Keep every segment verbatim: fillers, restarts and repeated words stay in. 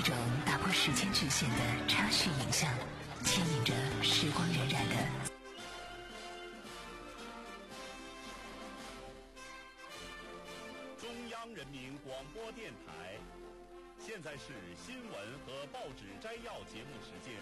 种打破时间局限的插叙影像，牵引着时光荏苒的中央人民广播电台。现在是新闻和报纸摘要节目时间。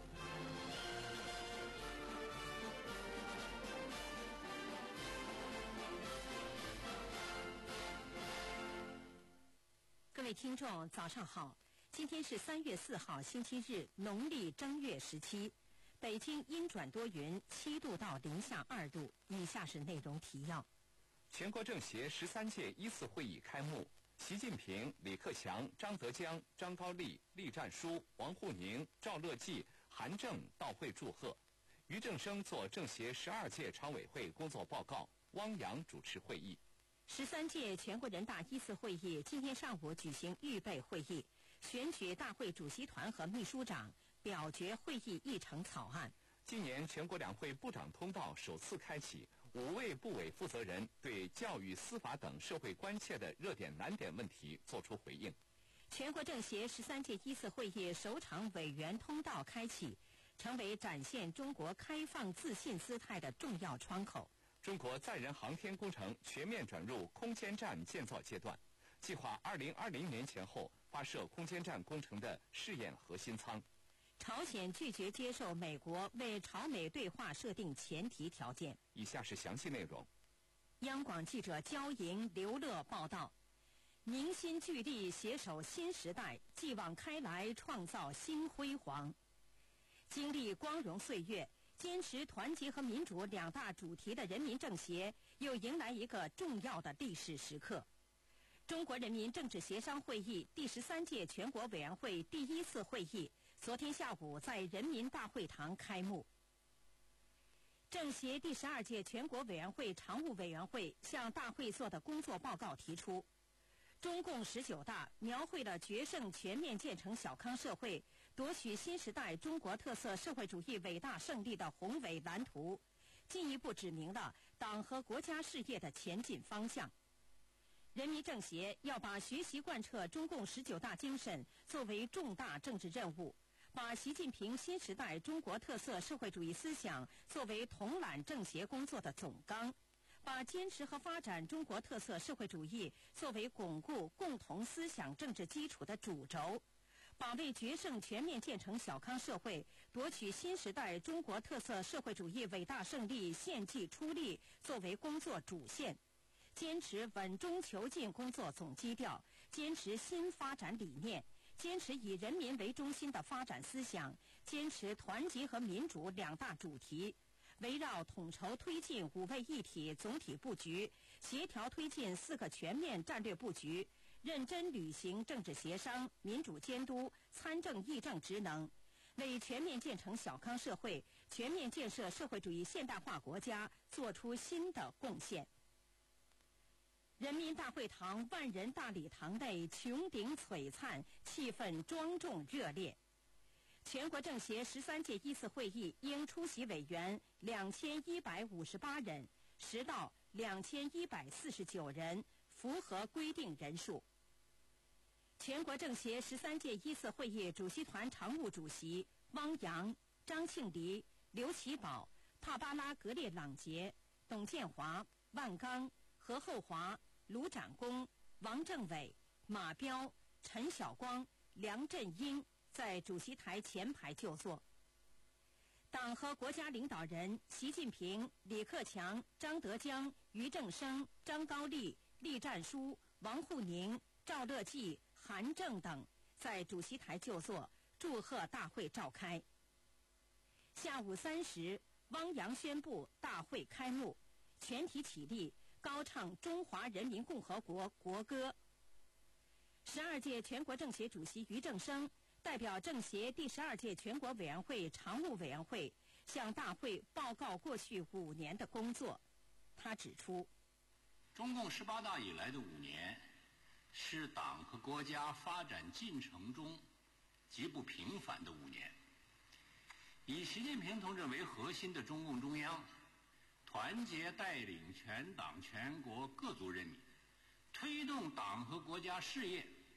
各位听众，早上好！今天是三月四号，星期日，农历正月十七。北京阴转多云，七度到零下二度。以下是内容提要： 全国政协十三届一次会议开幕，习近平、李克强、张德江、张高丽、栗战书、王沪宁、赵乐际、韩正到会祝贺。俞正声作政协十二届常委会工作报告，汪洋主持会议。 十三届全国人大一次会议今天上午举行预备会议，选举大会主席团和秘书长，表决会议议程草案。 今年全国两会部长通道首次开启，五位部委负责人对教育、司法等社会关切的热点难点问题作出回应。 全国政协十三届一次会议首场委员通道开启，成为展现中国开放自信姿态的重要窗口。 中国载人航天工程全面转入空间站建造阶段，计划二零二零年前后发射空间站工程的试验核心舱。 朝鲜拒绝接受美国为朝美对话设定前提条件。 以下是详细内容。 央广记者焦莹、刘乐报道：凝心聚力，携手新时代，继往开来，创造新辉煌。经历光荣岁月，坚持团结和民主两大主题的人民政协又迎来一个重要的历史时刻。中国人民政治协商会议第十三届全国委员会第一次会议昨天下午在人民大会堂开幕。政协第十二届全国委员会常务委员会向大会做的工作报告提出，中共十九大描绘了决胜全面建成小康社会、夺取新时代中国特色社会主义伟大胜利的宏伟蓝图，进一步指明了党和国家事业的前进方向。人民政协要把学习贯彻中共十九大精神作为重大政治任务，把习近平新时代中国特色社会主义思想作为统揽政协工作的总纲，把坚持和发展中国特色社会主义作为巩固共同思想政治基础的主轴，把为决胜全面建成小康社会、夺取新时代中国特色社会主义伟大胜利献计出力作为工作主线，坚持稳中求进工作总基调，坚持新发展理念，坚持以人民为中心的发展思想，坚持团结和民主两大主题，围绕统筹推进五位一体总体布局，协调推进四个全面战略布局，认真履行政治协商、民主监督、参政议政职能，为全面建成小康社会、全面建设社会主义现代化国家作出新的贡献。人民大会堂万人大礼堂内穹顶璀璨，气氛庄重热烈。全国政协十三届一次会议应出席委员两千一百五十八人，实到两千一百四十九人，符合规定人数。全国政协十三届一次会议主席团常务主席汪洋、张庆黎、刘奇葆、帕巴拉格列朗杰、董建华、万钢、何厚华、卢展公、王政委、马彪、陈晓光、梁振英在主席台前排就座。党和国家领导人习近平、李克强、张德江、俞正声、张高丽、栗战书、王沪宁、赵乐际、韩正等在主席台就座，祝贺大会召开。下午三时，汪洋宣布大会开幕，全体起立，高唱中华人民共和国国歌。十二届全国政协主席俞正声代表政协第十二届全国委员会常务委员会向大会报告过去五年的工作。他指出， 中共十八大以来的五年是党和国家发展进程中极不平凡的五年。以习近平同志为核心的中共中央团结带领全党全国各族人民，推动党和国家事业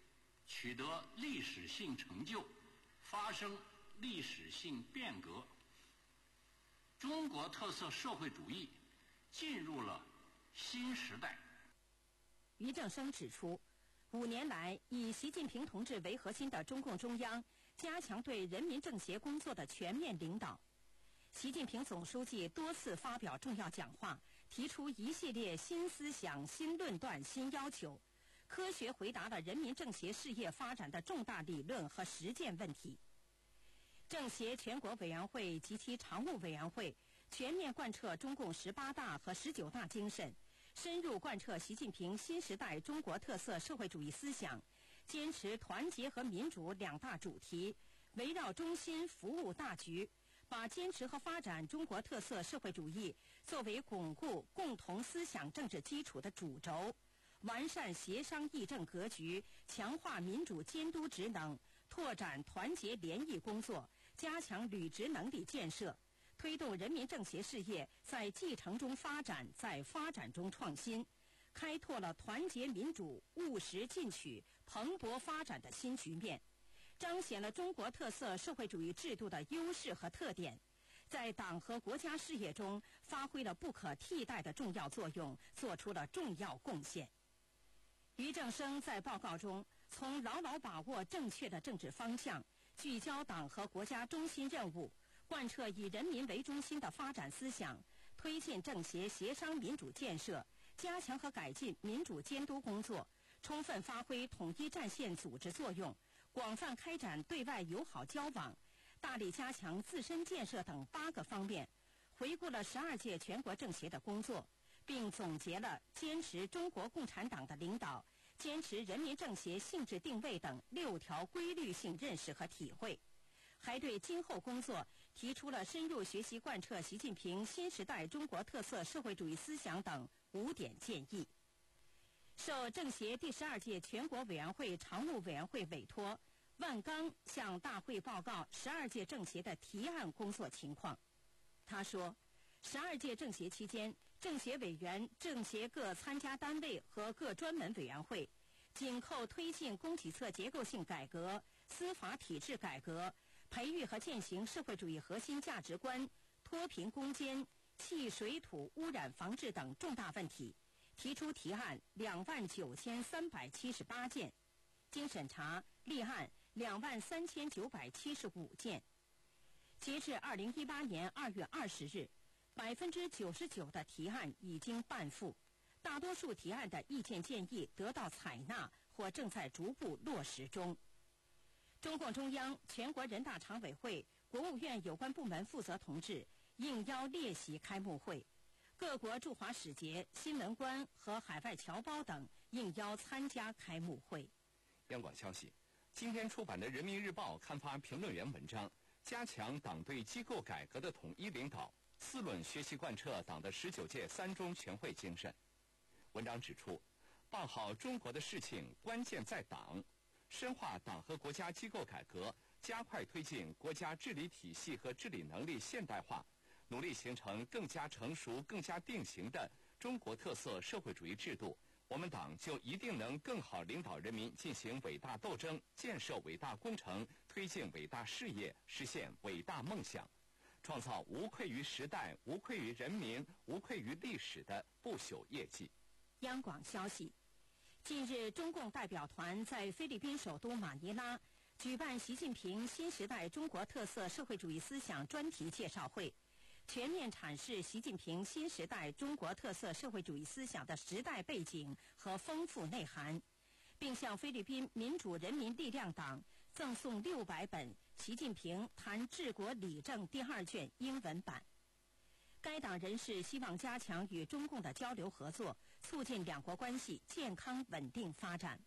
取得历史性成就，发生历史性变革。中国特色社会主义进入了新时代。 俞正声指出，五年来，以习近平同志为核心的中共中央加强对人民政协工作的全面领导。习近平总书记多次发表重要讲话，提出一系列新思想、新论断、新要求，科学回答了人民政协事业发展的重大理论和实践问题。政协全国委员会及其常务委员会全面贯彻中共十八大和十九大精神，深入贯彻习近平新时代中国特色社会主义思想，坚持团结和民主两大主题，围绕中心服务大局，把坚持和发展中国特色社会主义作为巩固共同思想政治基础的主轴，完善协商议政格局，强化民主监督职能，拓展团结联谊工作，加强履职能力建设，推动人民政协事业在继承中发展，在发展中创新，开拓了团结民主、务实进取、蓬勃发展的新局面，彰显了中国特色社会主义制度的优势和特点，在党和国家事业中发挥了不可替代的重要作用，做出了重要贡献。俞正声在报告中从牢牢把握正确的政治方向，聚焦党和国家中心任务，贯彻以人民为中心的发展思想，推进政协协商民主建设，加强和改进民主监督工作，充分发挥统一战线组织作用，广泛开展对外友好交往，大力加强自身建设等八个方面，回顾了十二届全国政协的工作，并总结了坚持中国共产党的领导、坚持人民政协性质定位等六条规律性认识和体会，还对今后工作提出了深入学习贯彻习近平新时代中国特色社会主义思想等五点建议。受政协第十二届全国委员会常务委员会委托，万钢向大会报告十二届政协的提案工作情况。他说，十二届政协期间，政协委员、政协各参加单位和各专门委员会紧扣推进供给侧结构性改革、司法体制改革，培育和践行社会主义核心价值观、脱贫攻坚、气水土污染防治等重大问题，提出提案两万九千三百七十八件，经审查立案两万三千九百七十五件。截至二零一八年二月二十日，百分之九十九的提案已经办复，大多数提案的意见建议得到采纳或正在逐步落实中。中共中央、全国人大常委会、国务院有关部门负责同志应邀列席开幕会，各国驻华使节、新闻官和海外侨胞等应邀参加开幕会。 央广消息，今天出版的《人民日报》刊发评论员文章，加强党对机构改革的统一领导，四论学习贯彻党的十九届三中全会精神。文章指出，办好中国的事情关键在党，深化党和国家机构改革，加快推进国家治理体系和治理能力现代化，努力形成更加成熟、更加定型的中国特色社会主义制度，我们党就一定能更好领导人民进行伟大斗争，建设伟大工程，推进伟大事业，实现伟大梦想，创造无愧于时代、无愧于人民、无愧于历史的不朽业绩。 央广消息，近日，中共代表团在菲律宾首都马尼拉举办习近平新时代中国特色社会主义思想专题介绍会，全面阐释习近平新时代中国特色社会主义思想的时代背景和丰富内涵，并向菲律宾民主人民力量党赠送六百本《习近平谈治国理政》第二卷英文版。该党人士希望加强与中共的交流合作，促进两国关系健康稳定发展。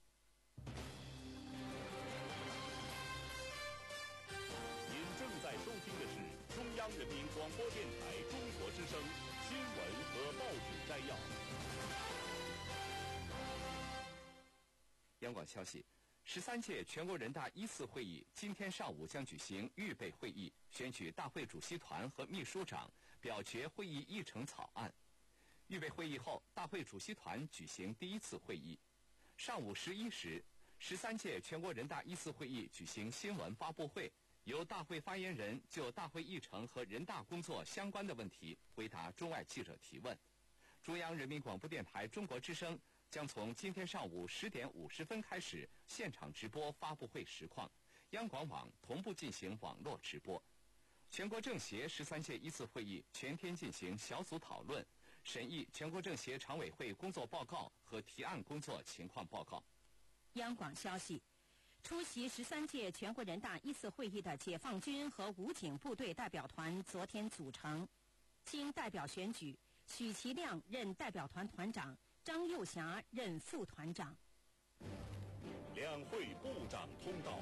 您正在收听的是中央人民广播电台中国之声新闻和报纸摘要。 央广消息，十三届全国人大一次会议今天上午将举行预备会议，选举大会主席团和秘书长，表决会议议程草案。预备会议后，大会主席团举行第一次会议。上午十一时， 十三届全国人大一次会议举行新闻发布会，由大会发言人就大会议程和人大工作相关的问题回答中外记者提问。中央人民广播电台中国之声将从今天上午十点五十分开始现场直播发布会实况，央广网同步进行网络直播。全国政协十三届一次会议全天进行小组讨论，审议全国政协常委会工作报告和提案工作情况报告。 央广消息，出席十三届全国人大一次会议的解放军和武警部队代表团昨天组成，经代表选举，许其亮任代表团团长，张幼霞任副团长。 两会部长通道。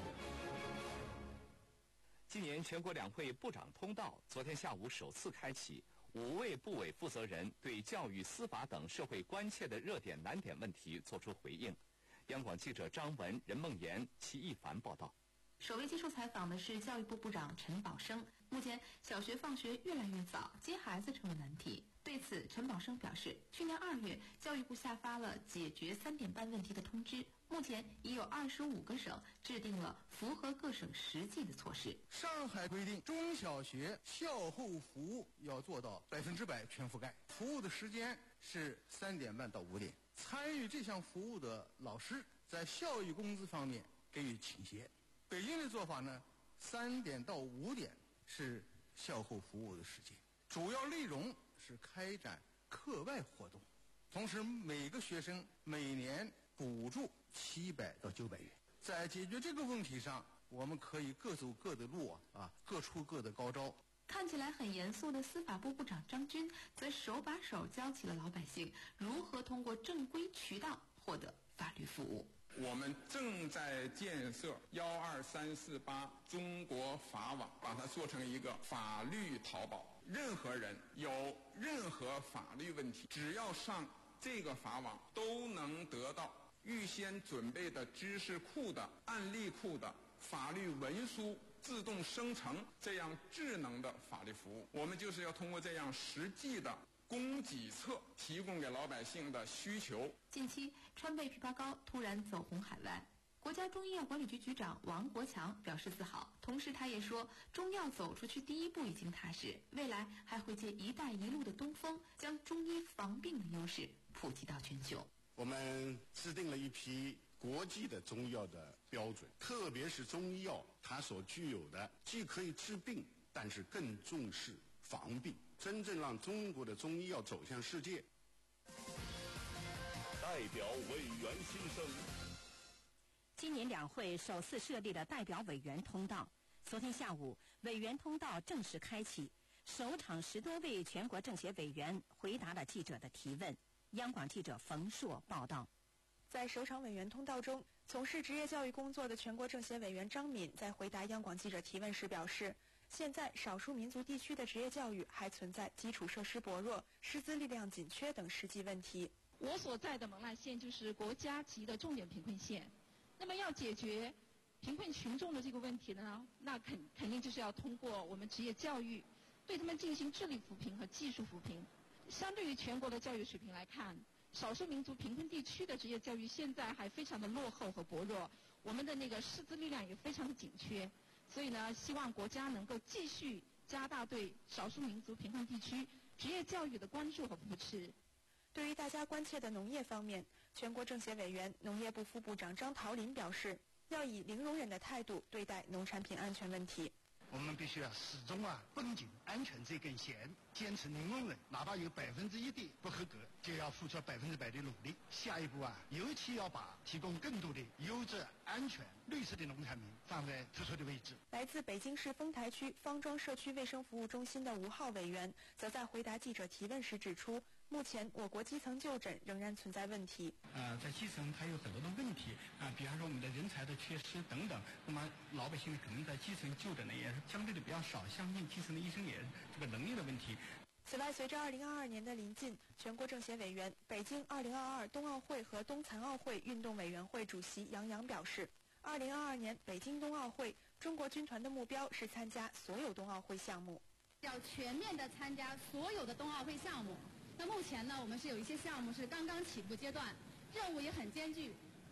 今年全国两会部长通道昨天下午首次开启，五位部委负责人对教育、司法等社会关切的热点难点问题作出回应。央广记者张文、任梦妍、齐一凡报道。 首位接受采访的是教育部部长陈宝生。目前小学放学越来越早，接孩子成了难题。对此，陈宝生表示，去年二月，教育部下发了解决三点半问题的通知，目前已有二十五个省制定了符合各省实际的措施。 上海规定，中小学校后服务要做到百分之百全覆盖，服务的时间是三点半到五点。参与这项服务的老师在校育工资方面给予倾斜。北京的做法呢，三点到五点是校后服务的时间，主要内容是开展课外活动，同时每个学生每年补助七百到九百元。在解决这个问题上，我们可以各走各的路啊，啊，各出各的高招。 看起来很严肃的司法部部长张军，则手把手教起了老百姓如何通过正规渠道获得法律服务。 我们正在建设幺二三四八中国法网，把它做成一个法律淘宝。任何人有任何法律问题，只要上这个法网，都能得到预先准备的知识库的、案例库的法律文书自动生成这样智能的法律服务。我们就是要通过这样实际的供给侧提供给老百姓的需求。 近期，川贝枇杷膏突然走红海外，国家中医药管理局局长王国强表示自豪，同时他也说，中药走出去第一步已经踏实，未来还会借“一带一路”的东风，将中医防病的优势普及到全球。 我们制定了一批国际的中医药的标准，特别是中医药它所具有的既可以治病，但是更重视防病，真正让中国的中医药走向世界。 代表委员心声。 今年两会首次设立了代表委员通道，昨天下午，委员通道正式开启，首场十多位全国政协委员回答了记者的提问。央广记者冯硕报道。 在首场委员通道中，从事职业教育工作的全国政协委员张敏在回答央广记者提问时表示，现在少数民族地区的职业教育还存在基础设施薄弱、师资力量紧缺等实际问题。 我所在的勐腊县就是国家级的重点贫困县，那么要解决贫困群众的这个问题呢，那肯肯定就是要通过我们职业教育，对他们进行智力扶贫和技术扶贫。相对于全国的教育水平来看，少数民族贫困地区的职业教育现在还非常的落后和薄弱，我们的那个师资力量也非常的紧缺，所以呢，希望国家能够继续加大对少数民族贫困地区职业教育的关注和扶持。 对于大家关切的农业方面，全国政协委员、农业部副部长张桃林表示，要以零容忍的态度对待农产品安全问题。 我们必须要始终啊绷紧安全这根弦，坚持零容忍，哪怕有百分之一的不合格，就要付出百分之百的努力。下一步啊，尤其要把提供更多的优质、安全、绿色的农产品放在突出的位置。 来自北京市丰台区方庄社区卫生服务中心的吴浩委员，则在回答记者提问时指出，目前我国基层就诊仍然存在问题。 呃，在基层它有很多的问题啊、呃，比方说我们的人才的缺失等等。那么老百姓可能在基层就诊呢也是相对的比较少，相信基层的医生也是这个能力的问题。 此外，随着二零二二年的临近，全国政协委员、北京二零二二冬奥会和冬残奥会运动委员会主席杨洋表示，二零二二年北京冬奥会，中国军团的目标是参加所有冬奥会项目， 要全面的参加所有的冬奥会项目。那目前呢，我们是有一些项目是刚刚起步阶段，任务也很艰巨，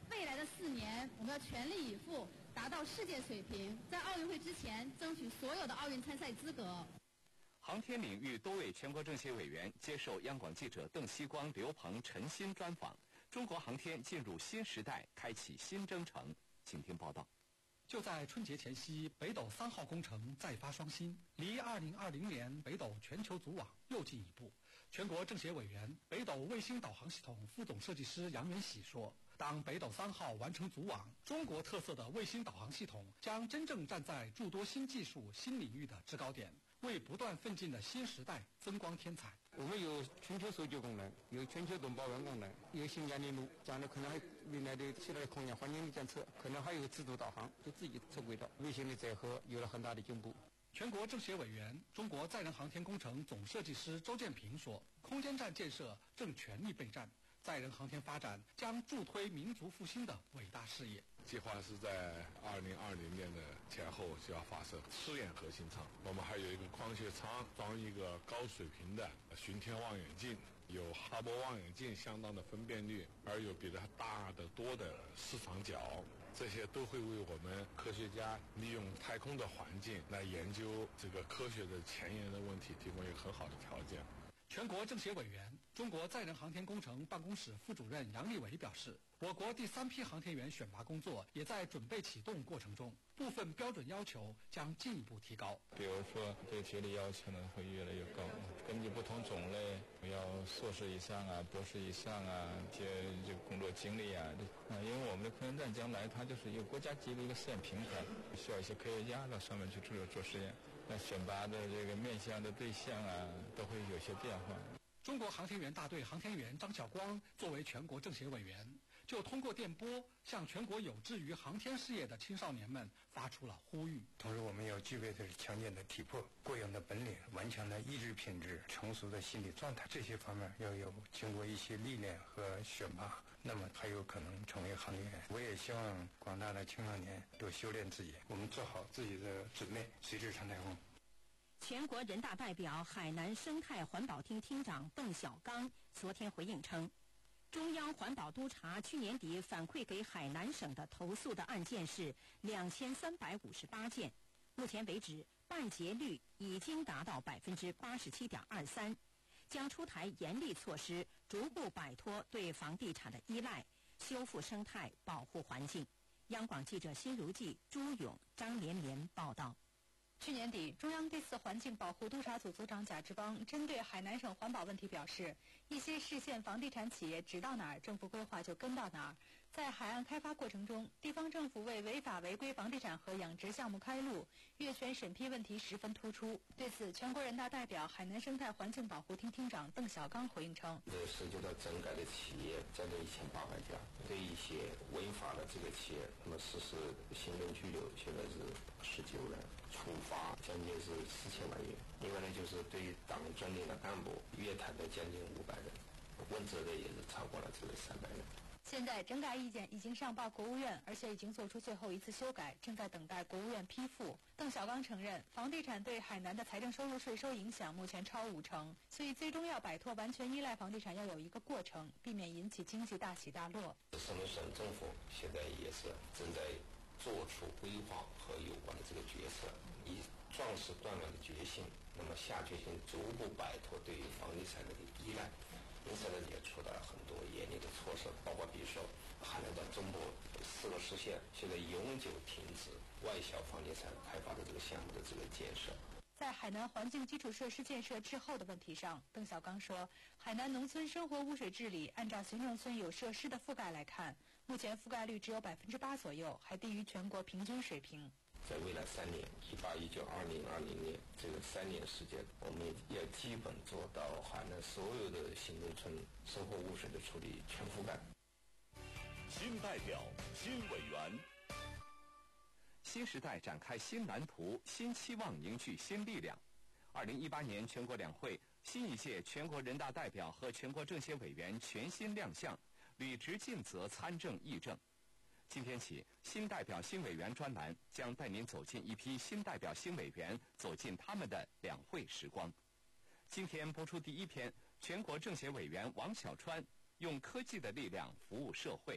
未来的四年，我们要全力以赴，达到世界水平，在奥运会之前争取所有的奥运参赛资格。 航天领域多位全国政协委员接受央广记者邓锡光、刘鹏、陈鑫专访。中国航天进入新时代，开启新征程。请听报道。 就在春节前夕，北斗三号工程再发双新，离二零二零年北斗全球组网又进一步。全国政协委员、北斗卫星导航系统副总设计师杨元喜说，当北斗三号完成组网，中国特色的卫星导航系统将真正站在诸多新技术、新领域的制高点，为不断奋进的新时代增光添彩。 我们有全球搜救功能，有全球动报案功能，有新疆的路，将来可能还未来的其他的空间环境的监测，可能还有自主导航，就自己测轨道，卫星的载荷有了很大的进步。 全国政协委员、中国载人航天工程总设计师周建平说，空间站建设正全力备战，载人航天发展将助推民族复兴的伟大事业。 计划是在二零二零年的前后就要发射试验核心舱，我们还有一个矿穴舱，装一个高水平的巡天望远镜，有哈勃望远镜相当的分辨率，而有比它大得多的视场角，这些都会为我们科学家利用太空的环境来研究这个科学的前沿的问题提供一个很好的条件。 全国政协委员、中国载人航天工程办公室副主任杨立伟表示，我国第三批航天员选拔工作也在准备启动过程中，部分标准要求将进一步提高。 比如说对学历要求呢会越来越高，根据不同种类，要硕士以上啊、博士以上啊，一些这个工作经历啊，啊，因为我们的空间站将来它就是一个国家级的一个试验平台，需要一些科学家到上面去做做实验。那选拔的这个面向的对象啊，都会有些变化。 中国航天员大队航天员张晓光作为全国政协委员，就通过电波向全国有志于航天事业的青少年们发出了呼吁。 同时，我们要具备的是强健的体魄、过硬的本领、顽强的意志品质、成熟的心理状态，这些方面要有经过一些历练和选拔，那么还有可能成为航天员。我也希望广大的青少年多修炼自己，我们做好自己的准备，随时上太空。 全国人大代表、海南生态环保厅厅长邓小刚昨天回应称，中央环保督察去年底反馈给海南省的投诉的案件是两千三百五十八件，目前为止办结率已经达到百分之八十七点二三，将出台严厉措施，逐步摆脱对房地产的依赖，修复生态，保护环境。央广记者辛如记、朱勇、张连绵报道。 去年底，中央第四环境保护督察组组长贾志邦针对海南省环保问题表示，一些市县房地产企业指到哪儿，政府规划就跟到哪儿。在海岸开发过程中，地方政府为违法违规房地产和养殖项目开路，越权审批问题十分突出。对此，全国人大代表、海南生态环境保护厅厅长邓小刚回应称， 这涉及到整改的企业将近一千八百家，对一些违法的这个企业，那么实施行政拘留，现在是十九人，处罚将近是四千万元。另外呢，就是对于党专领的干部约谈的将近五百人，问责的也是超过了这个三百人。 现在整改意见已经上报国务院，而且已经做出最后一次修改，正在等待国务院批复。邓小刚承认，房地产对海南的财政收入税收影响目前超五成，所以最终要摆脱完全依赖房地产，要有一个过程，避免引起经济大起大落。 省省政府现在也是正在做出规划和有关的这个决策，以壮士断腕的决心，那么下决心逐步摆脱对于房地产的依赖。因此呢，也出台了很多严厉的措施，包括比如说海南岛中部四个市县现在永久停止外销房地产开发的这个项目的这个建设。 在海南环境基础设施建设滞后的问题上，邓小刚说，海南农村生活污水治理按照行政村有设施的覆盖来看，目前覆盖率只有百分之八左右，还低于全国平均水平。 在未来三年，一八、一九、二零、二零年这个三年时间，我们要基本做到海南所有的行政村生活污水的处理全覆盖。 新代表、新委员， 新时代展开新蓝图，新期望凝聚新力量。二零一八年全国两会，新一届全国人大代表和全国政协委员全新亮相，履职尽责，参政议政。今天起，新代表新委员专栏将带您走进一批新代表新委员，走进他们的两会时光。今天播出第一篇，全国政协委员王小川用科技的力量服务社会。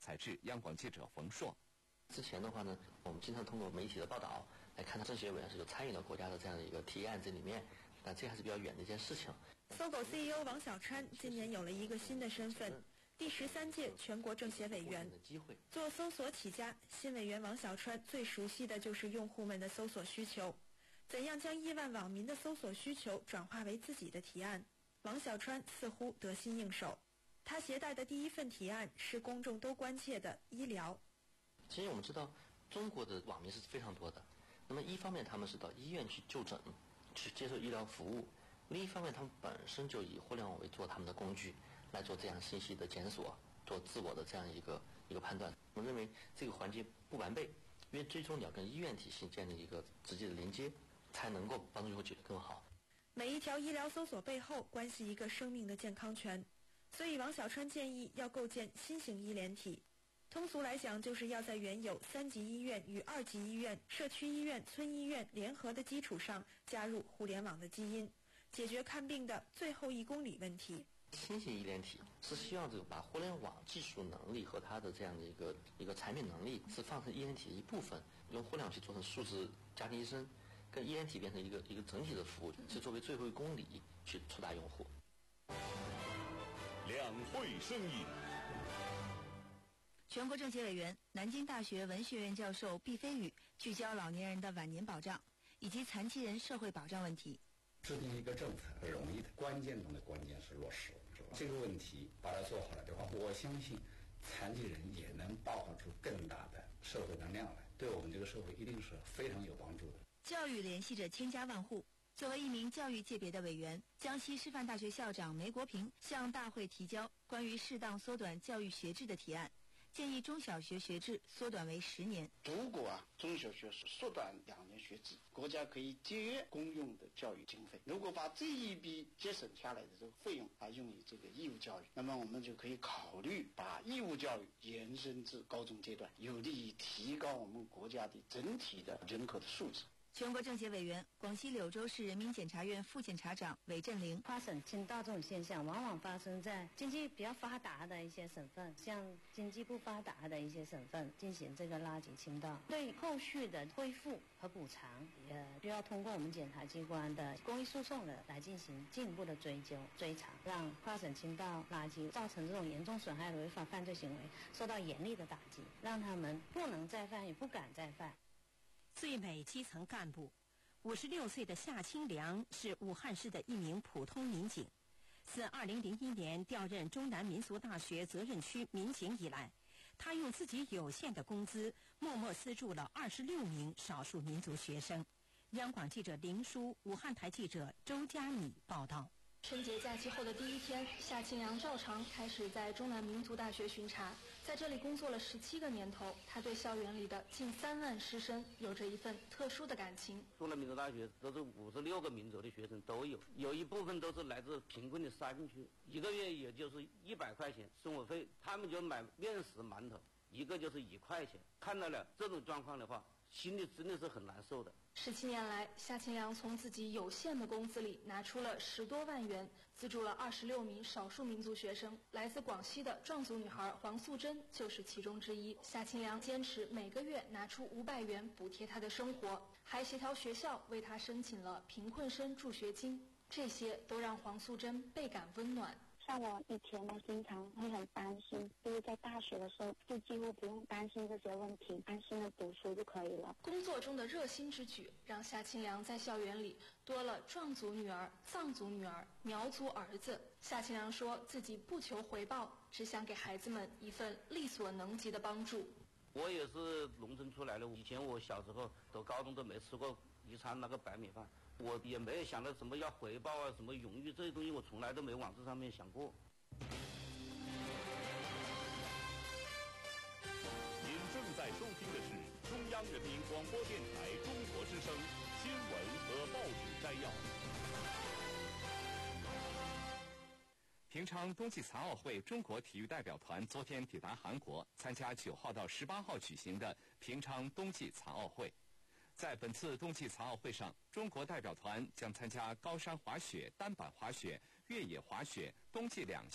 采制央广记者冯硕。 之前的话呢，我们经常通过媒体的报道来看到政协委员是有参与到国家的这样的一个提案这里面，但这还是比较远的一件事情。 搜狗 C E O 王小川今年有了一个新的身份，第十三届全国政协委员。做搜索起家，新委员王小川最熟悉的就是用户们的搜索需求，怎样将亿万网民的搜索需求转化为自己的提案，王小川似乎得心应手。他携带的第一份提案是公众都关切的医疗。 其实我们知道，中国的网民是非常多的。那么一方面他们是到医院去就诊，去接受医疗服务；另一方面他们本身就以互联网为做他们的工具，来做这样信息的检索，做自我的这样一个一个判断。我们认为这个环节不完备，因为最终你要跟医院体系建立一个直接的连接，才能够帮助用户解决更好。 每一条医疗搜索背后关系一个生命的健康权，所以王小川建议要构建新型医联体。通俗来讲，就是要在原有三级医院与二级医院、社区医院、村医院联合的基础上，加入互联网的基因，解决看病的最后一公里问题。 新型医联体是希望这个把互联网技术能力和它的这样的一个一个产品能力是放成医联体的一部分，用互联网去做成数字家庭医生，跟医联体变成一个一个整体的服务，是作为最后一公里去触达用户。 两会声音。 全国政协委员、南京大学文学院教授毕飞宇聚焦老年人的晚年保障以及残疾人社会保障问题。 制定一个政策很容易的，关键中的关键是落实。这个问题把它做好了的话，我相信残疾人也能爆发出更大的社会能量来，对我们这个社会一定是非常有帮助的。 教育联系着千家万户。作为一名教育界别的委员，江西师范大学校长梅国平向大会提交关于适当缩短教育学制的提案，建议中小学学制缩短为十年。 如果啊中小学缩短两年学制，国家可以节约公用的教育经费。如果把这一笔节省下来的这个费用啊用于这个义务教育，那么我们就可以考虑把义务教育延伸至高中阶段，有利于提高我们国家的整体的人口的素质。 全国政协委员、广西柳州市人民检察院副检察长韦振陵： 跨省倾倒这种现象，往往发生在经济比较发达的一些省份，像经济不发达的一些省份进行这个垃圾倾倒。对后续的恢复和补偿，也需要通过我们检察机关的公益诉讼的来进行进一步的追究追查，让跨省倾倒垃圾造成这种严重损害的违法犯罪行为受到严厉的打击，让他们不能再犯，也不敢再犯。 最美基层干部，五十六岁的夏清良是武汉市的一名普通民警。自二零零一年调任中南民俗大学责任区民警以来，他用自己有限的工资，默默资助了二十六名少数民族学生。央广记者林舒、武汉台记者周佳妮报道。 春节假期后的第一天，夏清良照常开始在中南民族大学巡查。在这里工作了十七个年头，他对校园里的近三万师生有着一份特殊的感情。 中南民族大学都是五十六个民族的学生都有，有一部分都是来自贫困的山区，一个月也就是一百块钱生活费，他们就买面食馒头，一个就是一块钱。看到了这种状况的话，心里真的是很难受的。 十七年来，夏清良从自己有限的工资里拿出了十多万元，资助了二十六名少数民族学生。来自广西的壮族女孩黄素贞就是其中之一。夏清良坚持每个月拿出五百元补贴她的生活，还协调学校为她申请了贫困生助学金，这些都让黄素贞倍感温暖。 像我以前呢，经常会很担心，就是在大学的时候，就几乎不用担心这些问题，安心的读书就可以了。 工作中的热心之举，让夏清良在校园里多了壮族女儿、藏族女儿、苗族儿子。夏清良说自己不求回报，只想给孩子们一份力所能及的帮助。 我也是农村出来的，以前我小时候读高中都没吃过一餐那个白米饭。我也没有想到什么要回报啊，什么荣誉这些东西，我从来都没往这上面想过。 您正在收听的是中央人民广播电台中国之声新闻和报纸摘要。 平昌冬季残奥会中国体育代表团昨天抵达韩国，参加九号到十八号举行的平昌冬季残奥会。在本次冬季残奥会上，中国代表团将参加高山滑雪、单板滑雪、越野滑雪、冬季两项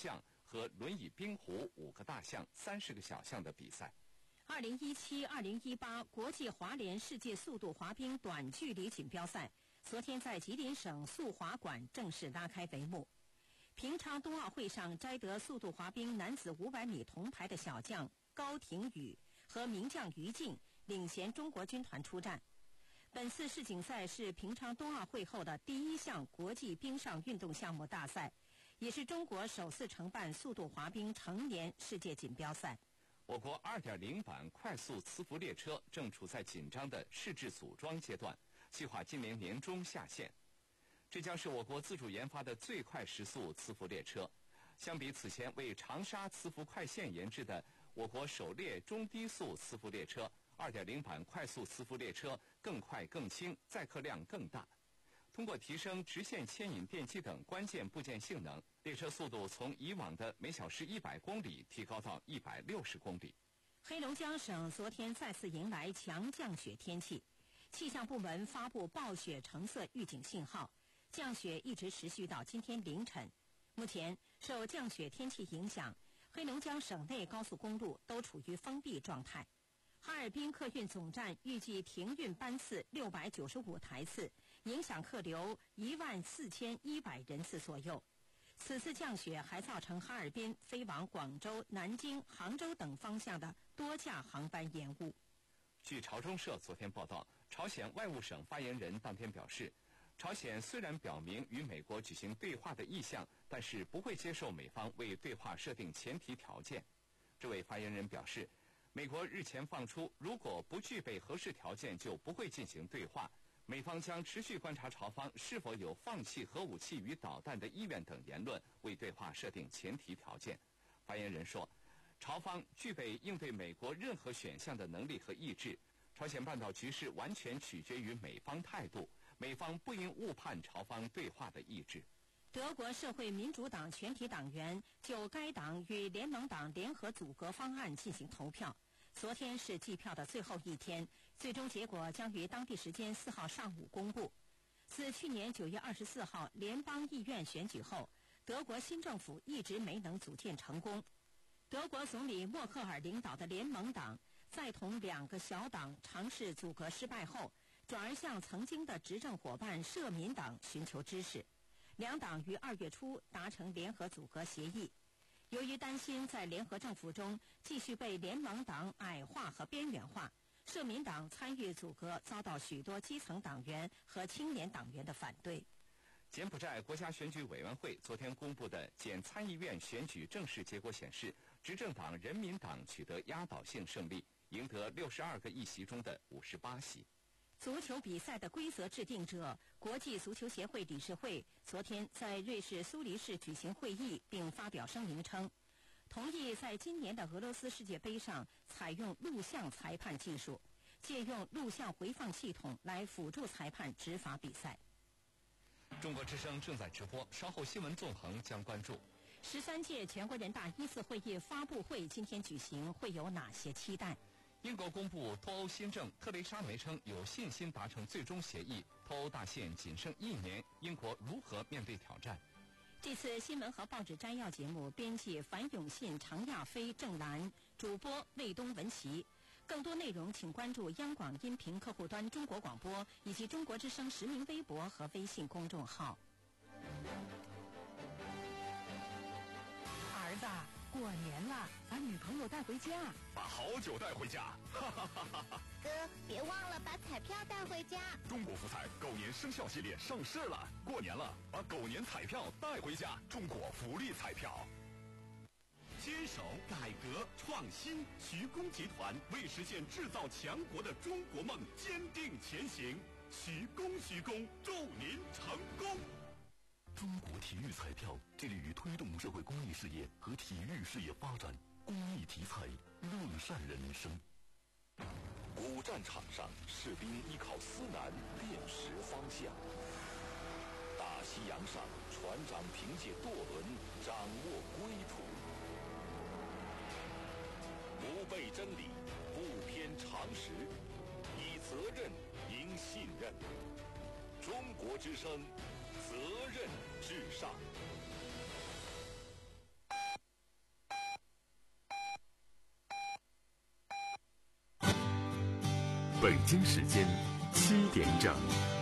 和轮椅冰壶五个大项、三十个小项的比赛。 二零一七、二零一八国际滑联世界速度滑冰短距离锦标赛昨天在吉林省速滑馆正式拉开帷幕。平昌冬奥会上摘得速度滑冰男子五百米铜牌的小将高廷宇和名将于静领衔中国军团出战。本次世锦赛是平昌冬奥会后的第一项国际冰上运动项目大赛，也是中国首次承办速度滑冰成年世界锦标赛。 我国 二点零 版快速磁浮列车正处在紧张的试制组装阶段，计划今年年中下线。这将是我国自主研发的最快时速磁浮列车。相比此前为长沙磁浮快线研制的我国首列中低速磁浮列车， 二点零 版快速磁浮列车更快更轻，载客量更大。通过提升直线牵引电机等关键部件性能，列车速度从以往的每小时一百公里提高到一百六十公里。 黑龙江省昨天再次迎来强降雪天气，气象部门发布暴雪橙色预警信号，降雪一直持续到今天凌晨。目前受降雪天气影响，黑龙江省内高速公路都处于封闭状态。哈尔滨客运总站预计停运班次六百九十五台次，影响客流一万四千一百人次左右。此次降雪还造成哈尔滨飞往广州、南京、杭州等方向的多架航班延误。 据朝中社昨天报道，朝鲜外务省发言人当天表示，朝鲜虽然表明与美国举行对话的意向，但是不会接受美方为对话设定前提条件。这位发言人表示，美国日前放出如果不具备合适条件就不会进行对话，美方将持续观察朝方是否有放弃核武器与导弹的意愿等言论为对话设定前提条件。发言人说，朝方具备应对美国任何选项的能力和意志，朝鲜半岛局势完全取决于美方态度，美方不应误判朝方对话的意志。 德国社会民主党全体党员就该党与联盟党联合组阁方案进行投票。昨天是计票的最后一天，最终结果将于当地时间四号上午公布。自去年九月二十四号联邦议院选举后，德国新政府一直没能组建成功。德国总理默克尔领导的联盟党在同两个小党尝试组阁失败后，转而向曾经的执政伙伴社民党寻求支持。两党于二月初达成联合组阁协议。由于担心在联合政府中继续被联盟党矮化和边缘化，社民党参与组阁遭到许多基层党员和青年党员的反对。 柬埔寨国家选举委员会昨天公布的柬参议院选举正式结果显示，执政党人民党取得压倒性胜利，赢得六十二个议席中的五十八席。 足球比赛的规则制定者国际足球协会理事会昨天在瑞士苏黎世举行会议，并发表声明称，同意在今年的俄罗斯世界杯上采用录像裁判技术，借用录像回放系统来辅助裁判执法比赛。 中国之声正在直播，稍后新闻纵横将关注。 十三届全国人大一次会议发布会今天举行，会有哪些期待？ 英国公布脱欧新政，特蕾莎梅称有信心达成最终协议。脱欧大限仅剩一年，英国如何面对挑战？ 这次新闻和报纸摘要节目，编辑樊永信、常亚飞、郑兰，主播魏东、文琪。更多内容请关注央广音频客户端中国广播以及中国之声实名微博和微信公众号。 儿子，过年了，把女朋友带回家， 把好酒带回家，哈哈哈哈哈！ 哥，别忘了把彩票带回家。 中国福彩狗年生肖系列上市了，过年了，把狗年彩票带回家。中国福利彩票。坚守改革创新，徐工集团为实现制造强国的中国梦坚定前行。徐工，徐工，祝您成功！ 中国体育彩票致力于推动社会公益事业和体育事业发展，公益题材，乐善人生。古战场上，士兵依靠思南辨识方向；大西洋上，船长凭借舵轮掌握归途。不背真理，不偏常识，以责任赢信任。中国之声，责任至上。 北京时间七点整。